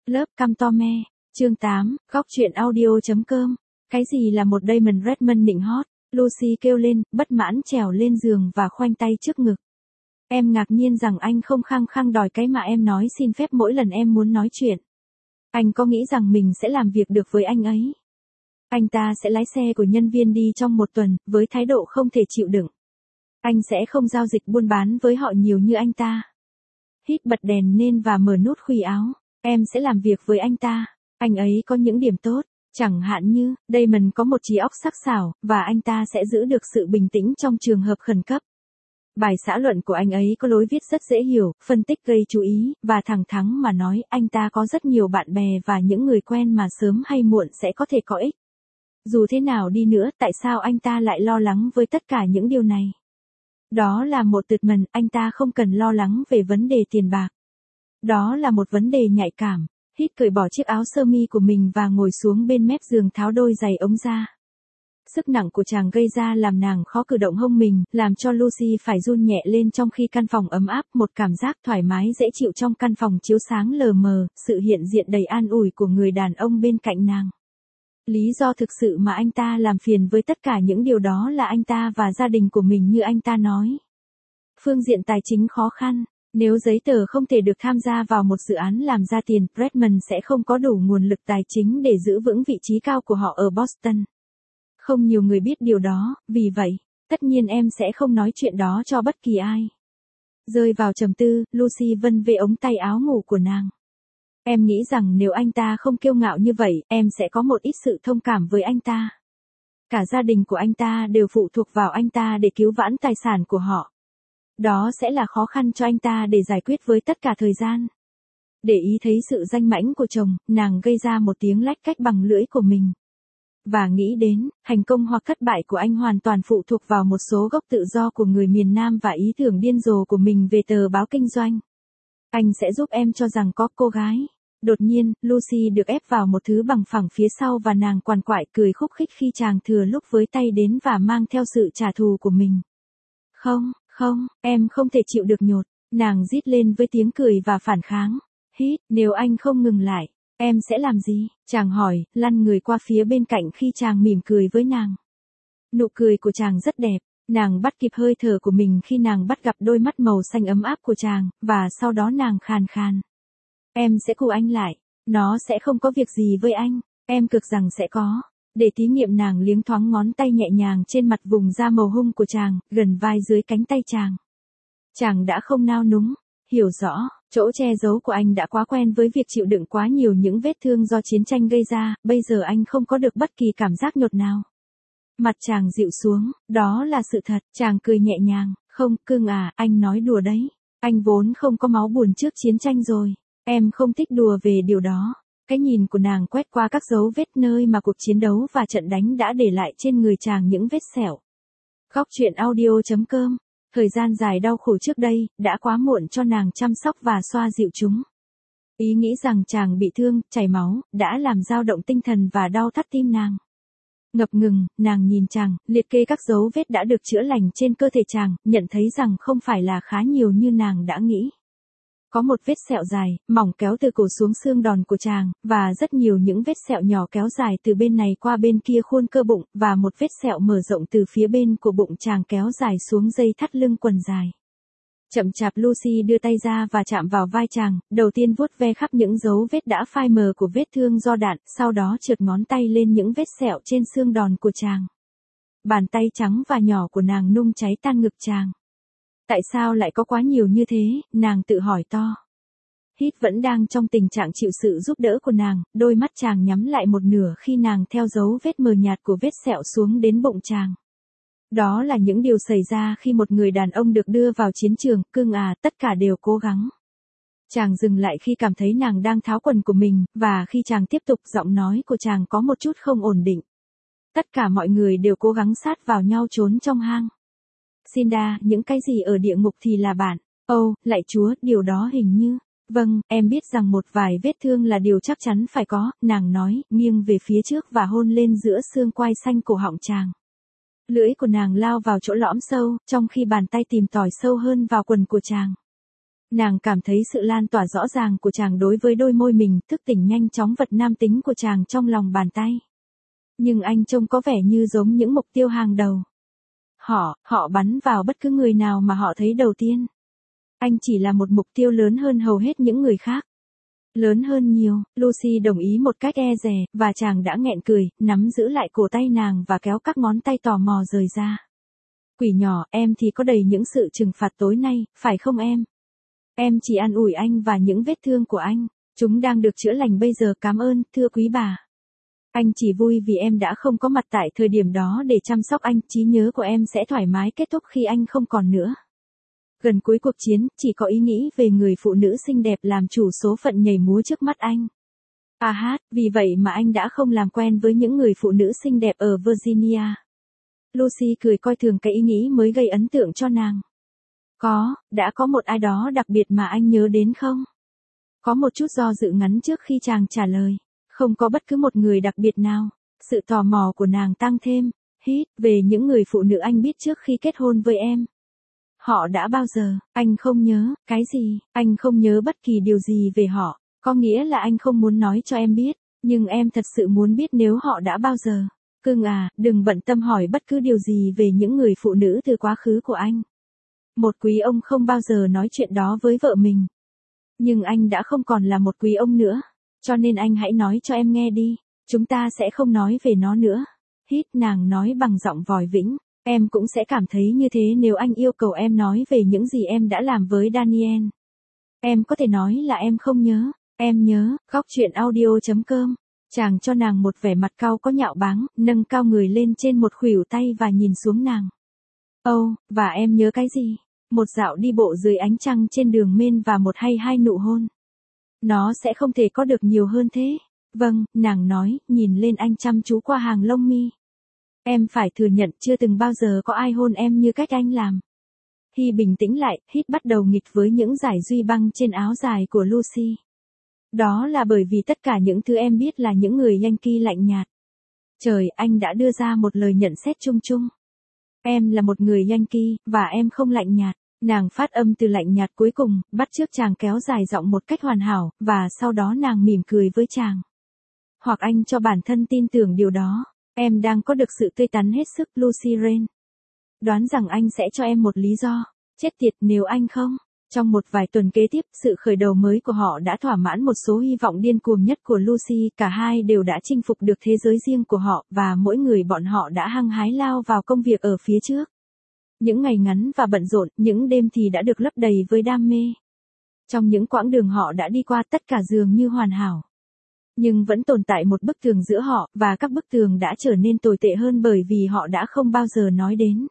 Lớp căm to me. Chương 8, góc truyện audio.com. Cái gì là một Diamond Redmond nịnh hót? Lucy kêu lên, bất mãn trèo lên giường và khoanh tay trước ngực. Em ngạc nhiên rằng anh không khăng khăng đòi cái mà em nói xin phép mỗi lần em muốn nói chuyện. Anh có nghĩ rằng mình sẽ làm việc được với anh ấy? Anh ta sẽ lái xe của nhân viên đi trong một tuần, với thái độ không thể chịu đựng. Anh sẽ không giao dịch buôn bán với họ nhiều như anh ta. Hít bật đèn lên và mở nút khuy áo. Em sẽ làm việc với anh ta. Anh ấy có những điểm tốt, chẳng hạn như, Damon có một trí óc sắc sảo, và anh ta sẽ giữ được sự bình tĩnh trong trường hợp khẩn cấp. Bài xã luận của anh ấy có lối viết rất dễ hiểu, phân tích gây chú ý, và thẳng thắn mà nói anh ta có rất nhiều bạn bè và những người quen mà sớm hay muộn sẽ có thể có ích. Dù thế nào đi nữa, tại sao anh ta lại lo lắng với tất cả những điều này? Đó là một tuyệt mần, anh ta không cần lo lắng về vấn đề tiền bạc. Đó là một vấn đề nhạy cảm. Hít cởi bỏ chiếc áo sơ mi của mình và ngồi xuống bên mép giường tháo đôi giày ống ra. Sức nặng của chàng gây ra làm nàng khó cử động hông mình, làm cho Lucy phải run nhẹ lên trong khi căn phòng ấm áp, một cảm giác thoải mái dễ chịu trong căn phòng chiếu sáng lờ mờ, sự hiện diện đầy an ủi của người đàn ông bên cạnh nàng. Lý do thực sự mà anh ta làm phiền với tất cả những điều đó là anh ta và gia đình của mình như anh ta nói. Phương diện tài chính khó khăn. Nếu giấy tờ không thể được tham gia vào một dự án làm ra tiền, Redmond sẽ không có đủ nguồn lực tài chính để giữ vững vị trí cao của họ ở Boston. Không nhiều người biết điều đó, vì vậy, tất nhiên em sẽ không nói chuyện đó cho bất kỳ ai. Rơi vào trầm tư, Lucy vân vê ống tay áo ngủ của nàng. Em nghĩ rằng nếu anh ta không kiêu ngạo như vậy, em sẽ có một ít sự thông cảm với anh ta. Cả gia đình của anh ta đều phụ thuộc vào anh ta để cứu vãn tài sản của họ. Đó sẽ là khó khăn cho anh ta để giải quyết với tất cả thời gian. Để ý thấy sự danh mãnh của chồng, nàng gây ra một tiếng lách cách bằng lưỡi của mình. Và nghĩ đến, thành công hoặc thất bại của anh hoàn toàn phụ thuộc vào một số gốc tự do của người miền Nam và ý tưởng điên rồ của mình về tờ báo kinh doanh. Anh sẽ giúp em cho rằng có cô gái. Đột nhiên, Lucy được ép vào một thứ bằng phẳng phía sau và nàng quằn quại cười khúc khích khi chàng thừa lúc với tay đến và mang theo sự trả thù của mình. Không, em không thể chịu được nhột. Nàng rít lên với tiếng cười và phản kháng. Hít, nếu anh không ngừng lại, em sẽ làm gì? Chàng hỏi, lăn người qua phía bên cạnh khi chàng mỉm cười với nàng. Nụ cười của chàng rất đẹp. Nàng bắt kịp hơi thở của mình khi nàng bắt gặp đôi mắt màu xanh ấm áp của chàng, và sau đó nàng khàn khàn. Em sẽ cù anh lại. Nó sẽ không có việc gì với anh. Em cực rằng sẽ có. Để thí nghiệm nàng liếng thoáng ngón tay nhẹ nhàng trên mặt vùng da màu hung của chàng, gần vai dưới cánh tay chàng. Chàng đã không nao núng, hiểu rõ, chỗ che giấu của anh đã quá quen với việc chịu đựng quá nhiều những vết thương do chiến tranh gây ra, bây giờ anh không có được bất kỳ cảm giác nhột nào. Mặt chàng dịu xuống, đó là sự thật, chàng cười nhẹ nhàng, không, cưng à, anh nói đùa đấy. Anh vốn không có máu buồn trước chiến tranh rồi, em không thích đùa về điều đó. Cái nhìn của nàng quét qua các dấu vết nơi mà cuộc chiến đấu và trận đánh đã để lại trên người chàng những vết sẹo. Góc truyện audio.com. Thời gian dài đau khổ trước đây, đã quá muộn cho nàng chăm sóc và xoa dịu chúng. Ý nghĩ rằng chàng bị thương, chảy máu, đã làm dao động tinh thần và đau thắt tim nàng. Ngập ngừng, nàng nhìn chàng, liệt kê các dấu vết đã được chữa lành trên cơ thể chàng, nhận thấy rằng không phải là khá nhiều như nàng đã nghĩ. Có một vết sẹo dài, mỏng kéo từ cổ xuống xương đòn của chàng, và rất nhiều những vết sẹo nhỏ kéo dài từ bên này qua bên kia khuôn cơ bụng, và một vết sẹo mở rộng từ phía bên của bụng chàng kéo dài xuống dây thắt lưng quần dài. Chậm chạp Lucy đưa tay ra và chạm vào vai chàng, đầu tiên vuốt ve khắp những dấu vết đã phai mờ của vết thương do đạn, sau đó trượt ngón tay lên những vết sẹo trên xương đòn của chàng. Bàn tay trắng và nhỏ của nàng nung cháy tan ngực chàng. Tại sao lại có quá nhiều như thế, nàng tự hỏi to. Hít vẫn đang trong tình trạng chịu sự giúp đỡ của nàng, đôi mắt chàng nhắm lại một nửa khi nàng theo dấu vết mờ nhạt của vết sẹo xuống đến bụng chàng. Đó là những điều xảy ra khi một người đàn ông được đưa vào chiến trường, cưng à, tất cả đều cố gắng. Chàng dừng lại khi cảm thấy nàng đang tháo quần của mình, và khi chàng tiếp tục giọng nói của chàng có một chút không ổn định. Tất cả mọi người đều cố gắng sát vào nhau trốn trong hang. Cinda, những cái gì ở địa ngục thì là bạn. Lạy Chúa, điều đó hình như. Vâng, em biết rằng một vài vết thương là điều chắc chắn phải có, nàng nói, nghiêng về phía trước và hôn lên giữa xương quai xanh cổ họng chàng. Lưỡi của nàng lao vào chỗ lõm sâu, trong khi bàn tay tìm tòi sâu hơn vào quần của chàng. Nàng cảm thấy sự lan tỏa rõ ràng của chàng đối với đôi môi mình, thức tỉnh nhanh chóng vật nam tính của chàng trong lòng bàn tay. Nhưng anh trông có vẻ như giống những mục tiêu hàng đầu. Họ bắn vào bất cứ người nào mà họ thấy đầu tiên. Anh chỉ là một mục tiêu lớn hơn hầu hết những người khác. Lớn hơn nhiều, Lucy đồng ý một cách e dè, và chàng đã nghẹn cười, nắm giữ lại cổ tay nàng và kéo các ngón tay tò mò rời ra. Quỷ nhỏ, em thì có đầy những sự trừng phạt tối nay, phải không em? Em chỉ an ủi anh và những vết thương của anh. Chúng đang được chữa lành bây giờ, cảm ơn, thưa quý bà. Anh chỉ vui vì em đã không có mặt tại thời điểm đó để chăm sóc anh, trí nhớ của em sẽ thoải mái kết thúc khi anh không còn nữa. Gần cuối cuộc chiến, chỉ có ý nghĩ về người phụ nữ xinh đẹp làm chủ số phận nhảy múa trước mắt anh. Vì vậy mà anh đã không làm quen với những người phụ nữ xinh đẹp ở Virginia. Lucy cười coi thường cái ý nghĩ mới gây ấn tượng cho nàng. Đã có một ai đó đặc biệt mà anh nhớ đến không? Có một chút do dự ngắn trước khi chàng trả lời. Không có bất cứ một người đặc biệt nào. Sự tò mò của nàng tăng thêm. Về những người phụ nữ anh biết trước khi kết hôn với em. Họ đã bao giờ, anh không nhớ, cái gì, anh không nhớ bất kỳ điều gì về họ. Có nghĩa là anh không muốn nói cho em biết, nhưng em thật sự muốn biết nếu họ đã bao giờ. Cưng à, đừng bận tâm hỏi bất cứ điều gì về những người phụ nữ từ quá khứ của anh. Một quý ông không bao giờ nói chuyện đó với vợ mình. Nhưng anh đã không còn là một quý ông nữa. Cho nên anh hãy nói cho em nghe đi. Chúng ta sẽ không nói về nó nữa. Nàng nói bằng giọng vòi vĩnh. Em cũng sẽ cảm thấy như thế nếu anh yêu cầu em nói về những gì em đã làm với Daniel. Em có thể nói là em không nhớ. Em nhớ, góc chuyện audio.com. Chàng cho nàng một vẻ mặt cau có nhạo báng, nâng cao người lên trên một khuỷu tay và nhìn xuống nàng. Và em nhớ cái gì? Một dạo đi bộ dưới ánh trăng trên đường Main và một hay hai nụ hôn. Nó sẽ không thể có được nhiều hơn thế. Vâng, nàng nói, nhìn lên anh chăm chú qua hàng lông mi. Em phải thừa nhận chưa từng bao giờ có ai hôn em như cách anh làm. Hy bình tĩnh lại, bắt đầu nghịch với những dải duy băng trên áo dài của Lucy. Đó là bởi vì tất cả những thứ em biết là những người Yankee lạnh nhạt. Trời, anh đã đưa ra một lời nhận xét chung chung. Em là một người Yankee, và em không lạnh nhạt. Nàng phát âm từ lạnh nhạt cuối cùng, bắt chước chàng kéo dài giọng một cách hoàn hảo, và sau đó nàng mỉm cười với chàng. Hoặc anh cho bản thân tin tưởng điều đó. Em đang có được sự tươi tắn hết sức, Lucy Rain. Đoán rằng anh sẽ cho em một lý do. Chết tiệt nếu anh không. Trong một vài tuần kế tiếp, sự khởi đầu mới của họ đã thỏa mãn một số hy vọng điên cuồng nhất của Lucy. Cả hai đều đã chinh phục được thế giới riêng của họ, và mỗi người bọn họ đã hăng hái lao vào công việc ở phía trước. Những ngày ngắn và bận rộn, những đêm thì đã được lấp đầy với đam mê. Trong những quãng đường họ đã đi qua, tất cả dường như hoàn hảo. Nhưng vẫn tồn tại một bức tường giữa họ, và các bức tường đã trở nên tồi tệ hơn bởi vì họ đã không bao giờ nói đến.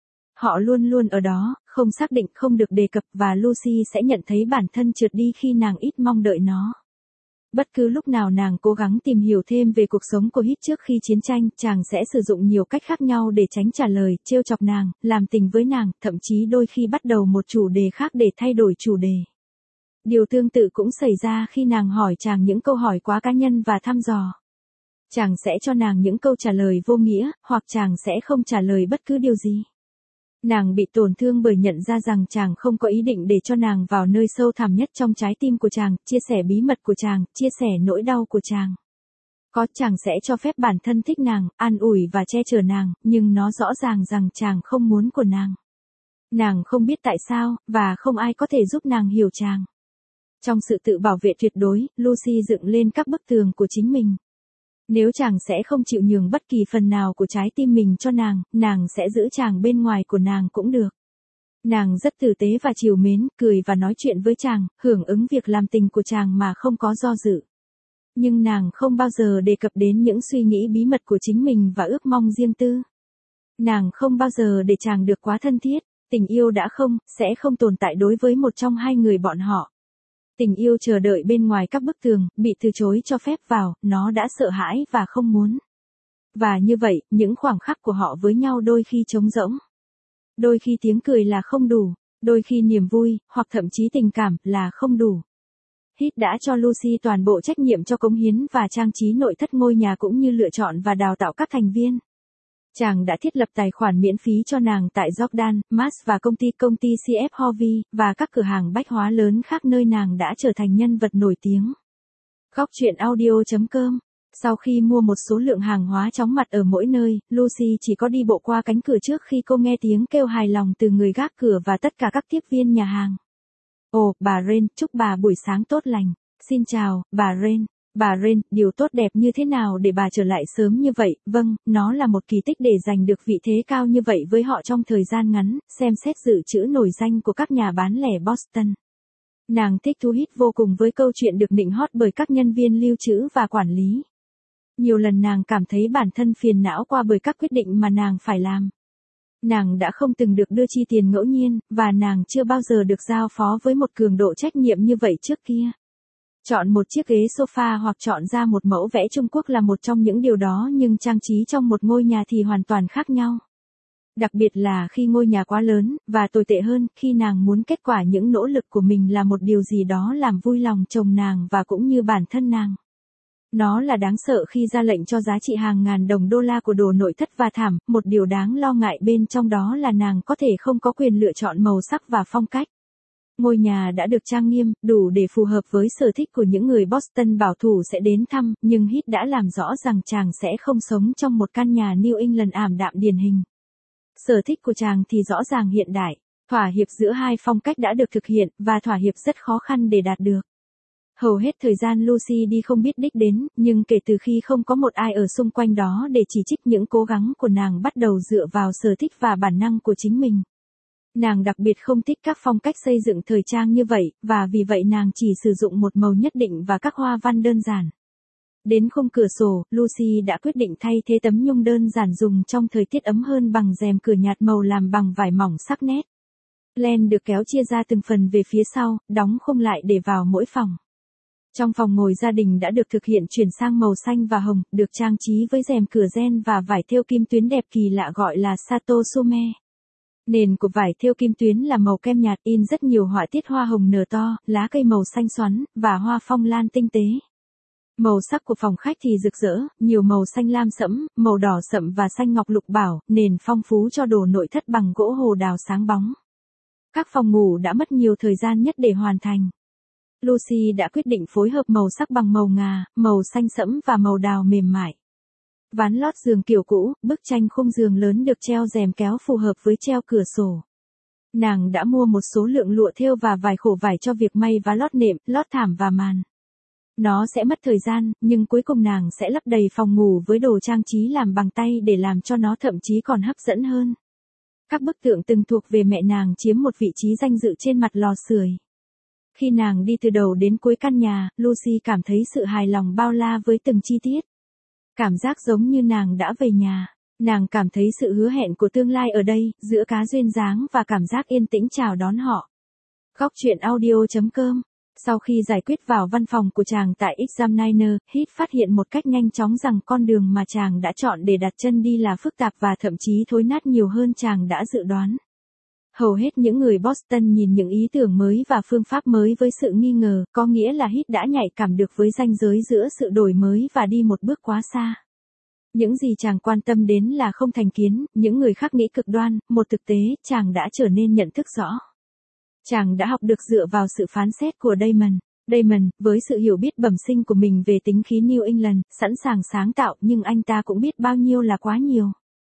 Họ luôn luôn ở đó, không xác định, không được đề cập, và Lucy sẽ nhận thấy bản thân trượt đi khi nàng ít mong đợi nó. Bất cứ lúc nào nàng cố gắng tìm hiểu thêm về cuộc sống của Hít trước khi chiến tranh, chàng sẽ sử dụng nhiều cách khác nhau để tránh trả lời, trêu chọc nàng, làm tình với nàng, thậm chí đôi khi bắt đầu một chủ đề khác để thay đổi chủ đề. Điều tương tự cũng xảy ra khi nàng hỏi chàng những câu hỏi quá cá nhân và thăm dò. Chàng sẽ cho nàng những câu trả lời vô nghĩa, hoặc chàng sẽ không trả lời bất cứ điều gì. Nàng bị tổn thương bởi nhận ra rằng chàng không có ý định để cho nàng vào nơi sâu thẳm nhất trong trái tim của chàng, chia sẻ bí mật của chàng, chia sẻ nỗi đau của chàng. Chàng sẽ cho phép bản thân thích nàng, an ủi và che chở nàng, nhưng nó rõ ràng rằng chàng không muốn của nàng. Nàng không biết tại sao, và không ai có thể giúp nàng hiểu chàng. Trong sự tự bảo vệ tuyệt đối, Lucy dựng lên các bức tường của chính mình. Nếu chàng sẽ không chịu nhường bất kỳ phần nào của trái tim mình cho nàng sẽ giữ chàng bên ngoài của nàng cũng được. Nàng rất tử tế và trìu mến, cười và nói chuyện với chàng, hưởng ứng việc làm tình của chàng mà không có do dự. Nhưng nàng không bao giờ đề cập đến những suy nghĩ bí mật của chính mình và ước mong riêng tư. Nàng không bao giờ để chàng được quá thân thiết, tình yêu sẽ không tồn tại đối với một trong hai người bọn họ. Tình yêu chờ đợi bên ngoài các bức tường, bị từ chối cho phép vào, nó đã sợ hãi và không muốn. Và như vậy, những khoảng khắc của họ với nhau đôi khi trống rỗng. Đôi khi tiếng cười là không đủ, đôi khi niềm vui, hoặc thậm chí tình cảm, là không đủ. Hít đã cho Lucy toàn bộ trách nhiệm cho cống hiến và trang trí nội thất ngôi nhà cũng như lựa chọn và đào tạo các thành viên. Chàng đã thiết lập tài khoản miễn phí cho nàng tại Jordan, Mars và công ty CF Harvey, và các cửa hàng bách hóa lớn khác nơi nàng đã trở thành nhân vật nổi tiếng. Góc truyện audio.com. Sau khi mua một số lượng hàng hóa chóng mặt ở mỗi nơi, Lucy chỉ có đi bộ qua cánh cửa trước khi cô nghe tiếng kêu hài lòng từ người gác cửa và tất cả các tiếp viên nhà hàng. Ồ, bà Ren, chúc bà buổi sáng tốt lành. Xin chào, bà Ren. Bà Ren, điều tốt đẹp như thế nào để bà trở lại sớm như vậy? Vâng, nó là một kỳ tích để giành được vị thế cao như vậy với họ trong thời gian ngắn, xem xét dự trữ nổi danh của các nhà bán lẻ Boston. Nàng thích thú hít vô cùng với câu chuyện được nịnh hót bởi các nhân viên lưu trữ và quản lý. Nhiều lần nàng cảm thấy bản thân phiền não qua bởi các quyết định mà nàng phải làm. Nàng đã không từng được đưa chi tiền ngẫu nhiên, và nàng chưa bao giờ được giao phó với một cường độ trách nhiệm như vậy trước kia. Chọn một chiếc ghế sofa hoặc chọn ra một mẫu vẽ Trung Quốc là một trong những điều đó, nhưng trang trí trong một ngôi nhà thì hoàn toàn khác nhau. Đặc biệt là khi ngôi nhà quá lớn, và tồi tệ hơn, khi nàng muốn kết quả những nỗ lực của mình là một điều gì đó làm vui lòng chồng nàng và cũng như bản thân nàng. Nó là đáng sợ khi ra lệnh cho giá trị hàng ngàn đồng đô la của đồ nội thất và thảm, một điều đáng lo ngại bên trong đó là nàng có thể không có quyền lựa chọn màu sắc và phong cách. Ngôi nhà đã được trang nghiêm, đủ để phù hợp với sở thích của những người Boston bảo thủ sẽ đến thăm, nhưng Hit đã làm rõ rằng chàng sẽ không sống trong một căn nhà New England ảm đạm điển hình. Sở thích của chàng thì rõ ràng hiện đại, thỏa hiệp giữa hai phong cách đã được thực hiện, và thỏa hiệp rất khó khăn để đạt được. Hầu hết thời gian Lucy đi không biết đích đến, nhưng kể từ khi không có một ai ở xung quanh đó để chỉ trích, những cố gắng của nàng bắt đầu dựa vào sở thích và bản năng của chính mình. Nàng đặc biệt không thích các phong cách xây dựng thời trang như vậy, và vì vậy nàng chỉ sử dụng một màu nhất định và các hoa văn đơn giản. Đến khung cửa sổ, Lucy đã quyết định thay thế tấm nhung đơn giản dùng trong thời tiết ấm hơn bằng rèm cửa nhạt màu làm bằng vải mỏng sắc nét. Len được kéo chia ra từng phần về phía sau, đóng khung lại để vào mỗi phòng. Trong phòng ngồi gia đình đã được thực hiện chuyển sang màu xanh và hồng, được trang trí với rèm cửa ren và vải thêu kim tuyến đẹp kỳ lạ gọi là Sato Sume. Nền của vải thêu kim tuyến là màu kem nhạt, in rất nhiều họa tiết hoa hồng nở to, lá cây màu xanh xoắn, và hoa phong lan tinh tế. Màu sắc của phòng khách thì rực rỡ, nhiều màu xanh lam sẫm, màu đỏ sậm và xanh ngọc lục bảo, nền phong phú cho đồ nội thất bằng gỗ hồ đào sáng bóng. Các phòng ngủ đã mất nhiều thời gian nhất để hoàn thành. Lucy đã quyết định phối hợp màu sắc bằng màu ngà, màu xanh sẫm và màu đào mềm mại. Ván lót giường kiểu cũ, bức tranh khung giường lớn được treo rèm kéo phù hợp với treo cửa sổ. Nàng đã mua một số lượng lụa thêu và vài khổ vải cho việc may và lót nệm, lót thảm và màn. Nó sẽ mất thời gian, nhưng cuối cùng nàng sẽ lấp đầy phòng ngủ với đồ trang trí làm bằng tay để làm cho nó thậm chí còn hấp dẫn hơn. Các bức tượng từng thuộc về mẹ nàng chiếm một vị trí danh dự trên mặt lò sưởi. Khi nàng đi từ đầu đến cuối căn nhà, Lucy cảm thấy sự hài lòng bao la với từng chi tiết. Cảm giác giống như nàng đã về nhà. Nàng cảm thấy sự hứa hẹn của tương lai ở đây, giữa cá duyên dáng và cảm giác yên tĩnh chào đón họ. Góc truyện audio.com. Sau khi giải quyết vào văn phòng của chàng tại Examiner, Hit phát hiện một cách nhanh chóng rằng con đường mà chàng đã chọn để đặt chân đi là phức tạp và thậm chí thối nát nhiều hơn chàng đã dự đoán. Hầu hết những người Boston nhìn những ý tưởng mới và phương pháp mới với sự nghi ngờ, có nghĩa là Hit đã nhạy cảm được với ranh giới giữa sự đổi mới và đi một bước quá xa. Những gì chàng quan tâm đến là không thành kiến, những người khác nghĩ cực đoan, một thực tế, chàng đã trở nên nhận thức rõ. Chàng đã học được dựa vào sự phán xét của Damon. Damon, với sự hiểu biết bẩm sinh của mình về tính khí New England, sẵn sàng sáng tạo, nhưng anh ta cũng biết bao nhiêu là quá nhiều.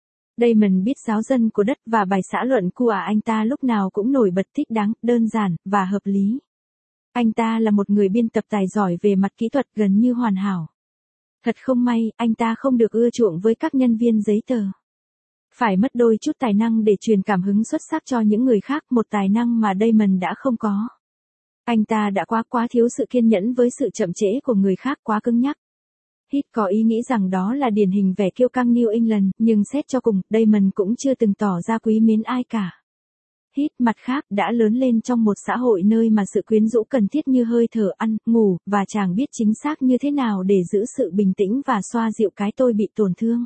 Damon biết giáo dân của đất và bài xã luận của anh ta lúc nào cũng nổi bật thích đáng, đơn giản, và hợp lý. Anh ta là một người biên tập tài giỏi về mặt kỹ thuật gần như hoàn hảo. Thật không may, anh ta không được ưa chuộng với các nhân viên giấy tờ. Phải mất đôi chút tài năng để truyền cảm hứng xuất sắc cho những người khác, một tài năng mà Damon đã không có. Anh ta đã quá thiếu sự kiên nhẫn với sự chậm trễ của người khác, quá cứng nhắc. Hit có ý nghĩ rằng đó là điển hình vẻ kiêu căng New England, nhưng xét cho cùng, Damon cũng chưa từng tỏ ra quý mến ai cả. Hit, mặt khác, đã lớn lên trong một xã hội nơi mà sự quyến rũ cần thiết như hơi thở, ăn, ngủ, và chàng biết chính xác như thế nào để giữ sự bình tĩnh và xoa dịu cái tôi bị tổn thương.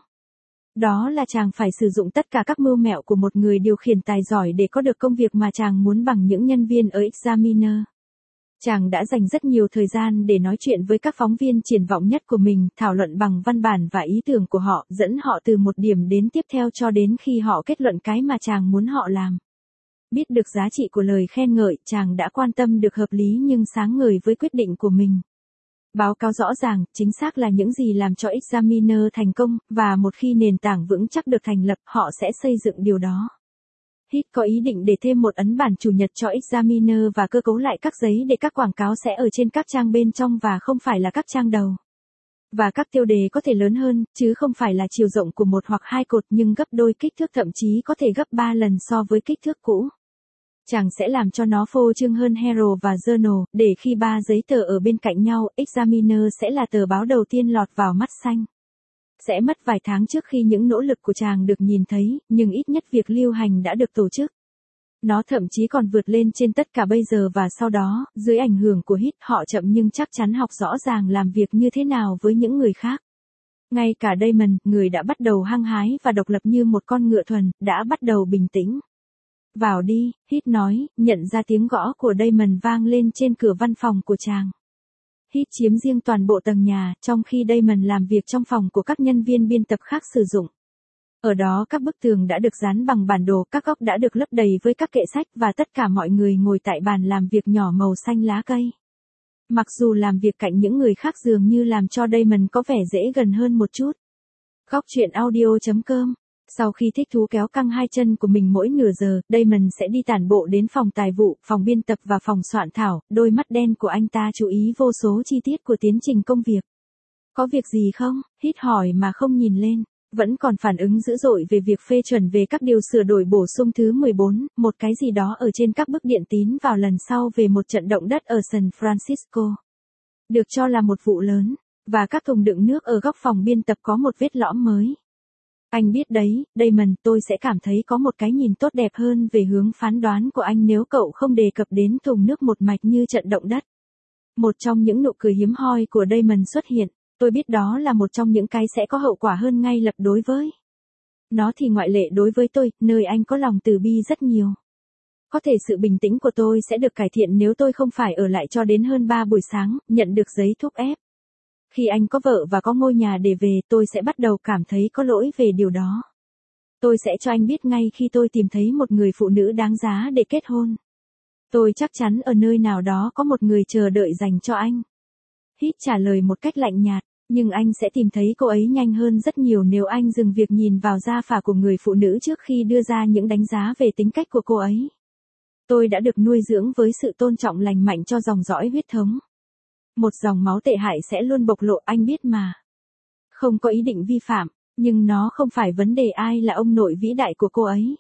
Đó là chàng phải sử dụng tất cả các mưu mẹo của một người điều khiển tài giỏi để có được công việc mà chàng muốn bằng những nhân viên ở Examiner. Chàng đã dành rất nhiều thời gian để nói chuyện với các phóng viên triển vọng nhất của mình, thảo luận bằng văn bản và ý tưởng của họ, dẫn họ từ một điểm đến tiếp theo cho đến khi họ kết luận cái mà chàng muốn họ làm. Biết được giá trị của lời khen ngợi, chàng đã quan tâm được hợp lý nhưng sáng ngời với quyết định của mình. Báo cáo rõ ràng, chính xác là những gì làm cho Examiner thành công, và một khi nền tảng vững chắc được thành lập, họ sẽ xây dựng điều đó. Hit có ý định để thêm một ấn bản chủ nhật cho Examiner và cơ cấu lại các giấy để các quảng cáo sẽ ở trên các trang bên trong và không phải là các trang đầu. Và các tiêu đề có thể lớn hơn, chứ không phải là chiều rộng của một hoặc hai cột nhưng gấp đôi kích thước, thậm chí có thể gấp 3 lần so với kích thước cũ. Chàng sẽ làm cho nó phô trương hơn Herald và Journal, để khi 3 giấy tờ ở bên cạnh nhau, Examiner sẽ là tờ báo đầu tiên lọt vào mắt xanh. Sẽ mất vài tháng trước khi những nỗ lực của chàng được nhìn thấy, nhưng ít nhất việc lưu hành đã được tổ chức. Nó thậm chí còn vượt lên trên tất cả bây giờ và sau đó, dưới ảnh hưởng của Hit, họ chậm nhưng chắc chắn học rõ ràng làm việc như thế nào với những người khác. Ngay cả Damon, người đã bắt đầu hăng hái và độc lập như một con ngựa thuần, đã bắt đầu bình tĩnh. Vào đi, Hit nói, nhận ra tiếng gõ của Damon vang lên trên cửa văn phòng của chàng. Hit chiếm riêng toàn bộ tầng nhà, trong khi Damon làm việc trong phòng của các nhân viên biên tập khác sử dụng. Ở đó các bức tường đã được dán bằng bản đồ, các góc đã được lấp đầy với các kệ sách và tất cả mọi người ngồi tại bàn làm việc nhỏ màu xanh lá cây. Mặc dù làm việc cạnh những người khác dường như làm cho Damon có vẻ dễ gần hơn một chút. Góc chuyện audio.com. Sau khi thích thú kéo căng hai chân của mình mỗi nửa giờ, Damon sẽ đi tản bộ đến phòng tài vụ, phòng biên tập và phòng soạn thảo, đôi mắt đen của anh ta chú ý vô số chi tiết của tiến trình công việc. Có việc gì không? Hit hỏi mà không nhìn lên. Vẫn còn phản ứng dữ dội về việc phê chuẩn về các điều sửa đổi bổ sung thứ 14, một cái gì đó ở trên các bức điện tín vào lần sau về một trận động đất ở San Francisco. Được cho là một vụ lớn, và các thùng đựng nước ở góc phòng biên tập có một vết lõm mới. Anh biết đấy, Damon, tôi sẽ cảm thấy có một cái nhìn tốt đẹp hơn về hướng phán đoán của anh nếu cậu không đề cập đến thùng nước một mạch như trận động đất. Một trong những nụ cười hiếm hoi của Damon xuất hiện. Tôi biết đó là một trong những cái sẽ có hậu quả hơn ngay lập đối với. Nó thì ngoại lệ đối với tôi, nơi anh có lòng từ bi rất nhiều. Có thể sự bình tĩnh của tôi sẽ được cải thiện nếu tôi không phải ở lại cho đến hơn 3 buổi sáng, nhận được giấy thúc ép. Khi anh có vợ và có ngôi nhà để về, tôi sẽ bắt đầu cảm thấy có lỗi về điều đó. Tôi sẽ cho anh biết ngay khi tôi tìm thấy một người phụ nữ đáng giá để kết hôn. Tôi chắc chắn ở nơi nào đó có một người chờ đợi dành cho anh. Hit trả lời một cách lạnh nhạt, nhưng anh sẽ tìm thấy cô ấy nhanh hơn rất nhiều nếu anh dừng việc nhìn vào da phả của người phụ nữ trước khi đưa ra những đánh giá về tính cách của cô ấy. Tôi đã được nuôi dưỡng với sự tôn trọng lành mạnh cho dòng dõi huyết thống. Một dòng máu tệ hại sẽ luôn bộc lộ, anh biết mà. Không có ý định vi phạm, nhưng nó không phải vấn đề ai là ông nội vĩ đại của cô ấy.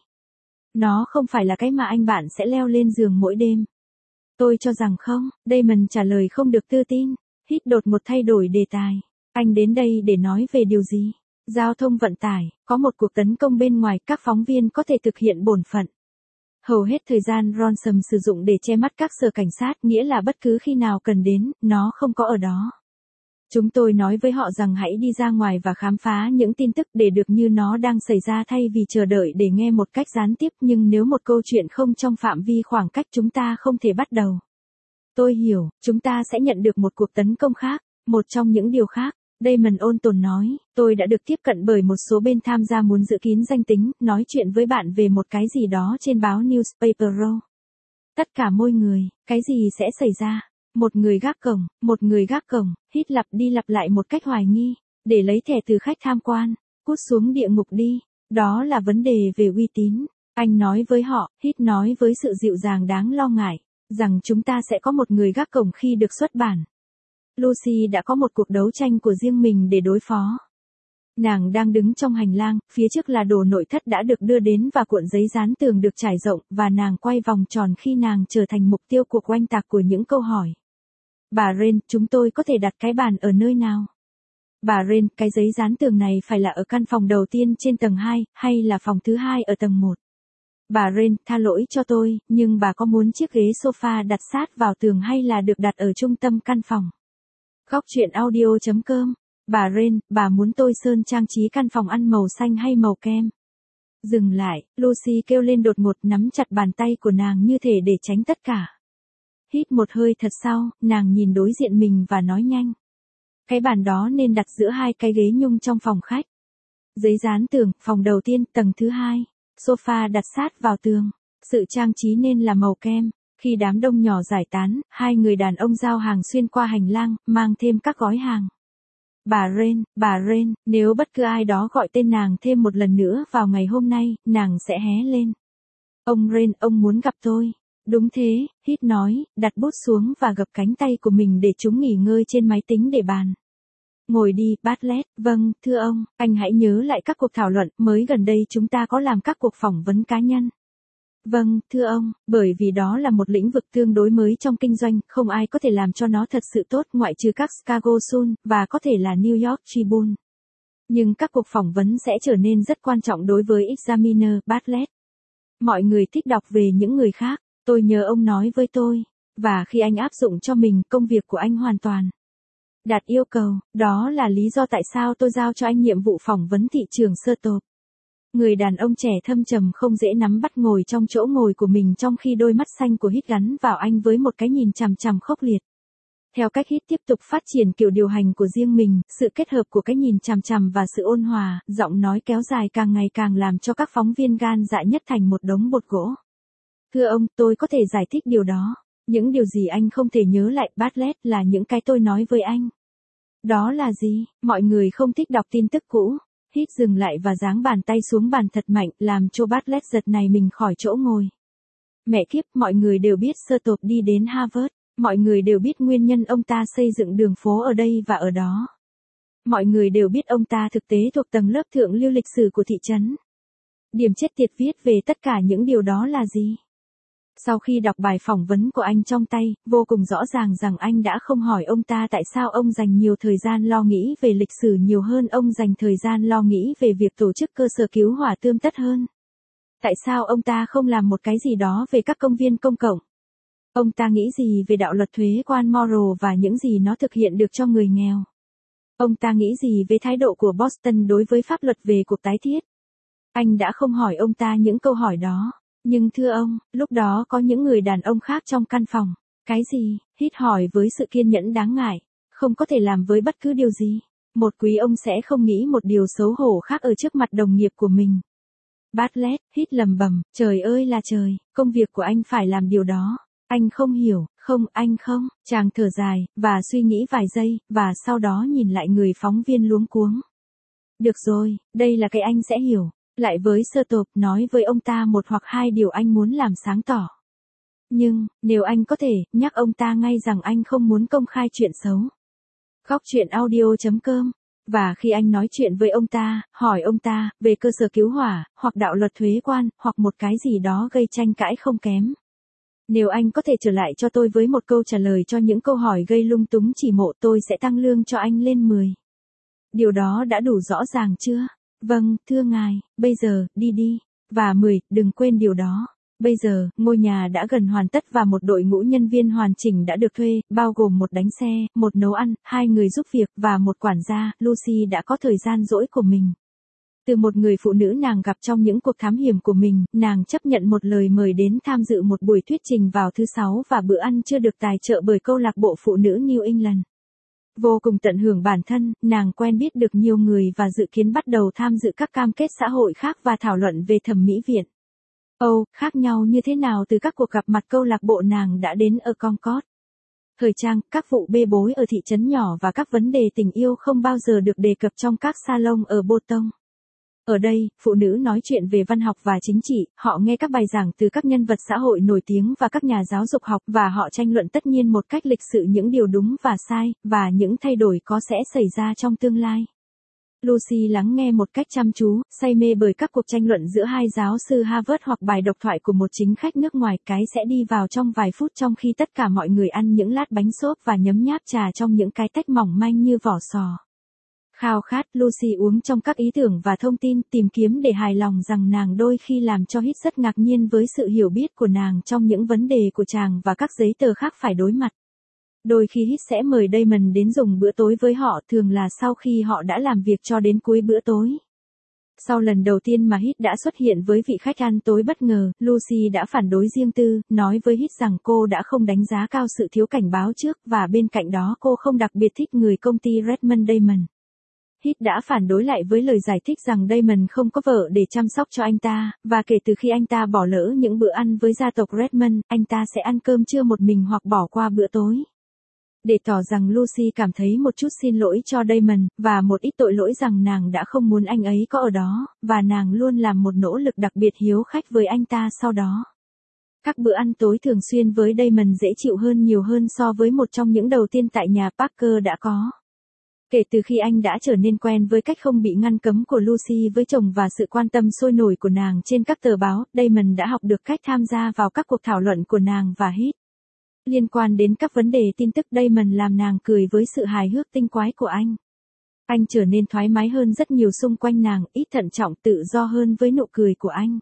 Nó không phải là cái mà anh bạn sẽ leo lên giường mỗi đêm. Tôi cho rằng không, Damon trả lời không được tự tin. Hit đột một thay đổi đề tài. Anh đến đây để nói về điều gì? Giao thông vận tải, có một cuộc tấn công bên ngoài, các phóng viên có thể thực hiện bổn phận. Hầu hết thời gian Ransom sử dụng để che mắt các sở cảnh sát, nghĩa là bất cứ khi nào cần đến, nó không có ở đó. Chúng tôi nói với họ rằng hãy đi ra ngoài và khám phá những tin tức để được như nó đang xảy ra thay vì chờ đợi để nghe một cách gián tiếp, nhưng nếu một câu chuyện không trong phạm vi khoảng cách chúng ta không thể bắt đầu. Tôi hiểu, chúng ta sẽ nhận được một cuộc tấn công khác, một trong những điều khác. Damon ôn tồn nói, tôi đã được tiếp cận bởi một số bên tham gia muốn giữ kín danh tính, nói chuyện với bạn về một cái gì đó trên báo Newspaper Row. Tất cả mỗi người, cái gì sẽ xảy ra? Một người gác cổng, Hit lặp đi lặp lại một cách hoài nghi, để lấy thẻ từ khách tham quan, cút xuống địa ngục đi, đó là vấn đề về uy tín. Anh nói với họ, Hit nói với sự dịu dàng đáng lo ngại, rằng chúng ta sẽ có một người gác cổng khi được xuất bản. Lucy đã có một cuộc đấu tranh của riêng mình để đối phó. Nàng đang đứng trong hành lang, phía trước là đồ nội thất đã được đưa đến và cuộn giấy dán tường được trải rộng, và nàng quay vòng tròn khi nàng trở thành mục tiêu cuộc oanh tạc của những câu hỏi. Bà Ren, chúng tôi có thể đặt cái bàn ở nơi nào? Bà Ren, cái giấy dán tường này phải là ở căn phòng đầu tiên trên tầng 2, hay là phòng thứ 2 ở tầng 1? Bà Ren, tha lỗi cho tôi, nhưng bà có muốn chiếc ghế sofa đặt sát vào tường hay là được đặt ở trung tâm căn phòng? Góc chuyện audio.com. Bà Ren, bà muốn tôi sơn trang trí căn phòng ăn màu xanh hay màu kem? Dừng lại, Lucy kêu lên đột ngột, nắm chặt bàn tay của nàng như thể để tránh tất cả. Hít một hơi thật sau, nàng nhìn đối diện mình và nói nhanh. Cái bàn đó nên đặt giữa hai cái ghế nhung trong phòng khách. Giấy dán tường, phòng đầu tiên, tầng thứ hai. Sofa đặt sát vào tường. Sự trang trí nên là màu kem. Khi đám đông nhỏ giải tán, hai người đàn ông giao hàng xuyên qua hành lang, mang thêm các gói hàng. Bà Ren, nếu bất cứ ai đó gọi tên nàng thêm một lần nữa vào ngày hôm nay, nàng sẽ hé lên. Ông Ren, ông muốn gặp tôi. Đúng thế, Hít nói, đặt bút xuống và gập cánh tay của mình để chúng nghỉ ngơi trên máy tính để bàn. Ngồi đi, Bartlett, vâng, thưa ông, anh hãy nhớ lại các cuộc thảo luận, mới gần đây chúng ta có làm các cuộc phỏng vấn cá nhân. Vâng, thưa ông, bởi vì đó là một lĩnh vực tương đối mới trong kinh doanh, không ai có thể làm cho nó thật sự tốt ngoại trừ các Chicago Sun, và có thể là New York Tribune. Nhưng các cuộc phỏng vấn sẽ trở nên rất quan trọng đối với Examiner, Bartlett. Mọi người thích đọc về những người khác, tôi nhớ ông nói với tôi, và khi anh áp dụng cho mình, công việc của anh hoàn toàn đạt yêu cầu, đó là lý do tại sao tôi giao cho anh nhiệm vụ phỏng vấn thị trường sơ tộp. Người đàn ông trẻ thâm trầm không dễ nắm bắt ngồi trong chỗ ngồi của mình trong khi đôi mắt xanh của Hít gắn vào anh với một cái nhìn chằm chằm khốc liệt. Theo cách Hít tiếp tục phát triển kiểu điều hành của riêng mình, sự kết hợp của cái nhìn chằm chằm và sự ôn hòa, giọng nói kéo dài càng ngày càng làm cho các phóng viên gan dạ nhất thành một đống bột gỗ. Thưa ông, tôi có thể giải thích điều đó. Những điều gì anh không thể nhớ lại, Bartlett, là những cái tôi nói với anh. Đó là gì? Mọi người không thích đọc tin tức cũ. Hít dừng lại và giáng bàn tay xuống bàn thật mạnh, làm cho Bartlett giật này mình khỏi chỗ ngồi. Mẹ kiếp, mọi người đều biết sơ tộp đi đến Harvard. Mọi người đều biết nguyên nhân ông ta xây dựng đường phố ở đây và ở đó. Mọi người đều biết ông ta thực tế thuộc tầng lớp thượng lưu lịch sử của thị trấn. Điểm chết tiệt viết về tất cả những điều đó là gì? Sau khi đọc bài phỏng vấn của anh trong tay, vô cùng rõ ràng rằng anh đã không hỏi ông ta tại sao ông dành nhiều thời gian lo nghĩ về lịch sử nhiều hơn ông dành thời gian lo nghĩ về việc tổ chức cơ sở cứu hỏa tươm tất hơn. Tại sao ông ta không làm một cái gì đó về các công viên công cộng? Ông ta nghĩ gì về đạo luật thuế quan Morrow và những gì nó thực hiện được cho người nghèo? Ông ta nghĩ gì về thái độ của Boston đối với pháp luật về cuộc tái thiết? Anh đã không hỏi ông ta những câu hỏi đó. Nhưng thưa ông, lúc đó có những người đàn ông khác trong căn phòng. Cái gì? Hít hỏi với sự kiên nhẫn đáng ngại. Không có thể làm với bất cứ điều gì. Một quý ông sẽ không nghĩ một điều xấu hổ khác ở trước mặt đồng nghiệp của mình. Bartlett, Hít lầm bầm, trời ơi là trời, công việc của anh phải làm điều đó. Anh không hiểu, không, anh không. Chàng thở dài, và suy nghĩ vài giây, và sau đó nhìn lại người phóng viên luống cuống. Được rồi, đây là cái anh sẽ hiểu. Lại với sơ tộp, nói với ông ta một hoặc hai điều anh muốn làm sáng tỏ. Nhưng, nếu anh có thể, nhắc ông ta ngay rằng anh không muốn công khai chuyện xấu. Góc chuyện audio.com. Và khi anh nói chuyện với ông ta, hỏi ông ta, về cơ sở cứu hỏa, hoặc đạo luật thuế quan, hoặc một cái gì đó gây tranh cãi không kém. Nếu anh có thể trở lại cho tôi với một câu trả lời cho những câu hỏi gây lung túng chỉ mộ, tôi sẽ tăng lương cho anh lên 10. Điều đó đã đủ rõ ràng chưa? Vâng, thưa ngài, bây giờ, đi đi. Và 10, đừng quên điều đó. Bây giờ, ngôi nhà đã gần hoàn tất và một đội ngũ nhân viên hoàn chỉnh đã được thuê, bao gồm một đánh xe, một nấu ăn, 2 người giúp việc và một quản gia. Lucy đã có thời gian rỗi của mình. Từ một người phụ nữ nàng gặp trong những cuộc thám hiểm của mình, nàng chấp nhận một lời mời đến tham dự một buổi thuyết trình vào thứ Sáu và bữa ăn chưa được tài trợ bởi câu lạc bộ phụ nữ New England. Vô cùng tận hưởng bản thân, nàng quen biết được nhiều người và dự kiến bắt đầu tham dự các cam kết xã hội khác và thảo luận về thẩm mỹ viện. Khác nhau như thế nào từ các cuộc gặp mặt câu lạc bộ nàng đã đến ở Concord. Thời trang, các vụ bê bối ở thị trấn nhỏ và các vấn đề tình yêu không bao giờ được đề cập trong các salon ở Boston. Ở đây, phụ nữ nói chuyện về văn học và chính trị, họ nghe các bài giảng từ các nhân vật xã hội nổi tiếng và các nhà giáo dục học và họ tranh luận tất nhiên một cách lịch sự những điều đúng và sai, và những thay đổi có sẽ xảy ra trong tương lai. Lucy lắng nghe một cách chăm chú, say mê bởi các cuộc tranh luận giữa hai giáo sư Harvard hoặc bài độc thoại của một chính khách nước ngoài, cái sẽ đi vào trong vài phút trong khi tất cả mọi người ăn những lát bánh xốp và nhấm nháp trà trong những cái tách mỏng manh như vỏ sò. Khao khát, Lucy uống trong các ý tưởng và thông tin, tìm kiếm để hài lòng rằng nàng đôi khi làm cho Hít rất ngạc nhiên với sự hiểu biết của nàng trong những vấn đề của chàng và các giấy tờ khác phải đối mặt. Đôi khi Hít sẽ mời Damon đến dùng bữa tối với họ, thường là sau khi họ đã làm việc cho đến cuối bữa tối. Sau lần đầu tiên mà Hít đã xuất hiện với vị khách ăn tối bất ngờ, Lucy đã phản đối riêng tư, nói với Hít rằng cô đã không đánh giá cao sự thiếu cảnh báo trước và bên cạnh đó cô không đặc biệt thích người công ty Redmond Damon. Hít đã phản đối lại với lời giải thích rằng Damon không có vợ để chăm sóc cho anh ta, và kể từ khi anh ta bỏ lỡ những bữa ăn với gia tộc Redmond, anh ta sẽ ăn cơm trưa một mình hoặc bỏ qua bữa tối. Để tỏ rằng Lucy cảm thấy một chút xin lỗi cho Damon, và một ít tội lỗi rằng nàng đã không muốn anh ấy có ở đó, và nàng luôn làm một nỗ lực đặc biệt hiếu khách với anh ta sau đó. Các bữa ăn tối thường xuyên với Damon dễ chịu hơn nhiều hơn so với một trong những đầu tiên tại nhà Parker đã có. Kể từ khi anh đã trở nên quen với cách không bị ngăn cấm của Lucy với chồng và sự quan tâm sôi nổi của nàng trên các tờ báo, Damon đã học được cách tham gia vào các cuộc thảo luận của nàng và Hít. Liên quan đến các vấn đề tin tức, Damon làm nàng cười với sự hài hước tinh quái của anh. Anh trở nên thoải mái hơn rất nhiều xung quanh nàng, ít thận trọng tự do hơn với nụ cười của anh.